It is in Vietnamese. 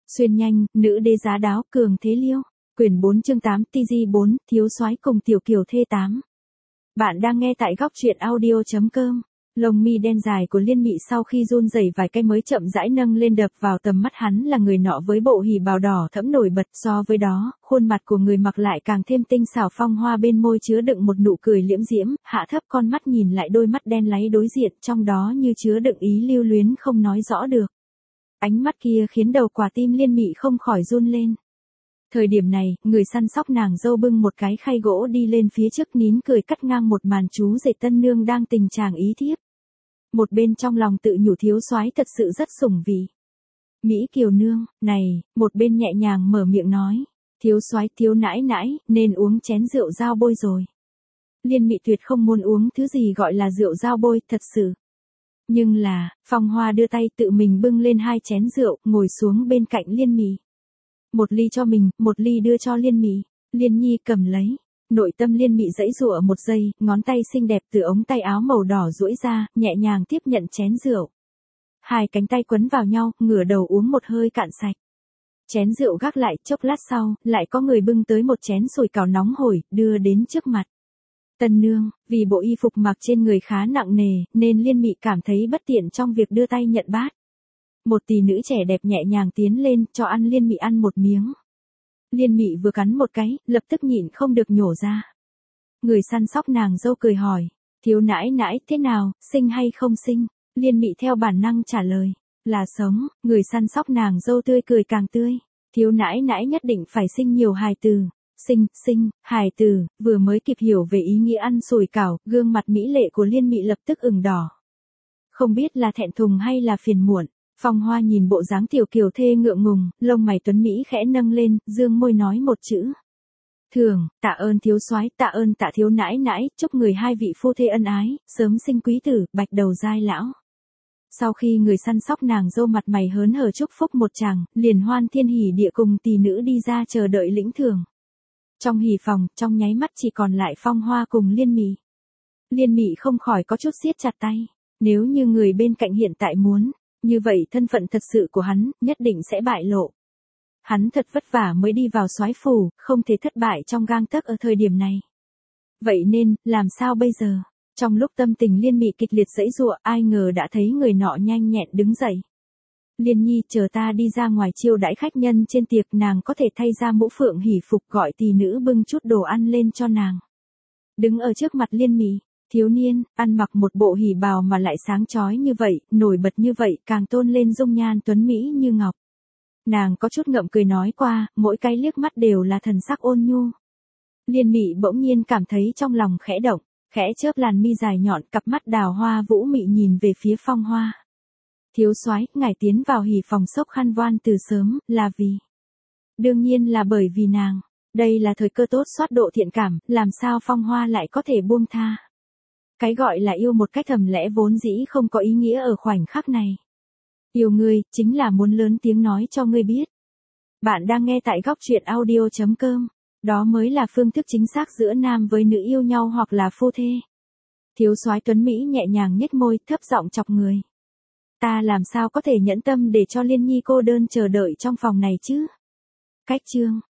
Xuyên nhanh, nữ đế giá đáo, cường thế liêu. Quyển 4 chương 8 TG4, thiếu soái cùng tiểu kiều thê 8. Bạn đang nghe tại góc truyện audio.com. Lông mi đen dài của Liên Mị sau khi run rẩy vài cái mới chậm rãi nâng lên, đập vào tầm mắt hắn là người nọ với bộ hỉ bào đỏ thẫm nổi bật. So với đó, khuôn mặt của người mặc lại càng thêm tinh xảo, phong hoa bên môi chứa đựng một nụ cười liễm diễm, hạ thấp con mắt nhìn lại đôi mắt đen láy đối diện, trong đó như chứa đựng ý lưu luyến không nói rõ được. Ánh mắt kia khiến đầu quả tim Liên Mị không khỏi run lên. Thời điểm này, người săn sóc nàng dâu bưng một cái khay gỗ đi lên phía trước, nín cười cắt ngang một màn chú rể tân nương đang tình trạng ý thiếp. Một bên trong lòng tự nhủ thiếu soái thật sự rất sủng vì Mỹ Kiều nương, này, một bên nhẹ nhàng mở miệng nói, thiếu soái thiếu nãi nãi, nên uống chén rượu dao bôi rồi. Liên Mị tuyệt không muốn uống thứ gì gọi là rượu dao bôi, thật sự. Nhưng là, Phong Hoa đưa tay tự mình bưng lên 2 chén rượu, ngồi xuống bên cạnh Liên Mị. Một ly cho mình, một ly đưa cho Liên Mị. Liên Nhi cầm lấy. Nội tâm Liên Mị giãy giụa một giây, ngón tay xinh đẹp từ ống tay áo màu đỏ duỗi ra, nhẹ nhàng tiếp nhận chén rượu. 2 cánh tay quấn vào nhau, ngửa đầu uống một hơi cạn sạch. Chén rượu gác lại, chốc lát sau, lại có người bưng tới một chén sủi cảo nóng hổi, đưa đến trước mặt. Tân nương, vì bộ y phục mặc trên người khá nặng nề, nên Liên Mị cảm thấy bất tiện trong việc đưa tay nhận bát. Một tỷ nữ trẻ đẹp nhẹ nhàng tiến lên, cho ăn Liên Mị ăn một miếng. Liên Mị vừa cắn một cái, lập tức nhịn không được nhổ ra. Người săn sóc nàng dâu cười hỏi, thiếu nãi nãi thế nào, sinh hay không sinh? Liên Mị theo bản năng trả lời, là sống. Người săn sóc nàng dâu tươi cười càng tươi, thiếu nãi nãi nhất định phải sinh nhiều hài tử. Sinh, hài tử. Vừa mới kịp hiểu về ý nghĩa ăn sủi cảo, gương mặt mỹ lệ của Liên Mị lập tức ửng đỏ. Không biết là thẹn thùng hay là phiền muộn. Phong Hoa nhìn bộ dáng tiểu kiều thê ngượng ngùng, lông mày tuấn mỹ khẽ nâng lên, dương môi nói một chữ. Thường, tạ ơn thiếu soái, tạ ơn tạ thiếu nãi nãi, chúc người hai vị phu thê ân ái, sớm sinh quý tử, bạch đầu giai lão. Sau khi người săn sóc nàng dâu mặt mày hớn hở chúc phúc một tràng, liền hoan thiên hỉ địa cùng tỷ nữ đi ra chờ đợi lĩnh thưởng. Trong hỉ phòng, trong nháy mắt chỉ còn lại Phong Hoa cùng Liên Mị. Liên Mị không khỏi có chút siết chặt tay. Nếu như người bên cạnh hiện tại muốn, như vậy thân phận thật sự của hắn, nhất định sẽ bại lộ. Hắn thật vất vả mới đi vào soái phủ, không thể thất bại trong gang tấc ở thời điểm này. Vậy nên, làm sao bây giờ? Trong lúc tâm tình Liên Mị kịch liệt giãy giụa, ai ngờ đã thấy người nọ nhanh nhẹn đứng dậy. Liên Nhi, chờ ta đi ra ngoài chiêu đãi khách nhân trên tiệc, nàng có thể thay ra mũ phượng hỉ phục, gọi tỷ nữ bưng chút đồ ăn lên cho nàng. Đứng ở trước mặt Liên Mị, thiếu niên, ăn mặc một bộ hỉ bào mà lại sáng chói như vậy, nổi bật như vậy, càng tôn lên dung nhan tuấn mỹ như ngọc. Nàng có chút ngậm cười nói qua, mỗi cái liếc mắt đều là thần sắc ôn nhu. Liên Mị bỗng nhiên cảm thấy trong lòng khẽ động, khẽ chớp làn mi dài nhọn, cặp mắt đào hoa vũ mị nhìn về phía Phong Hoa. Thiếu soái, ngài tiến vào hỉ phòng sốc khăn voan từ sớm, là vì? Đương nhiên là bởi vì nàng. Đây là thời cơ tốt xoát độ thiện cảm, làm sao Phong Hoa lại có thể buông tha? Cái gọi là yêu một cách thầm lẽ vốn dĩ không có ý nghĩa ở khoảnh khắc này. Yêu ngươi, chính là muốn lớn tiếng nói cho ngươi biết. Bạn đang nghe tại góc truyện audio.com. Đó mới là phương thức chính xác giữa nam với nữ yêu nhau hoặc là phu thê. Thiếu soái tuấn Mỹ nhẹ nhàng nhếch môi, thấp giọng chọc người. Ta làm sao có thể nhẫn tâm để cho Liên Nhi cô đơn chờ đợi trong phòng này chứ? Cách chương.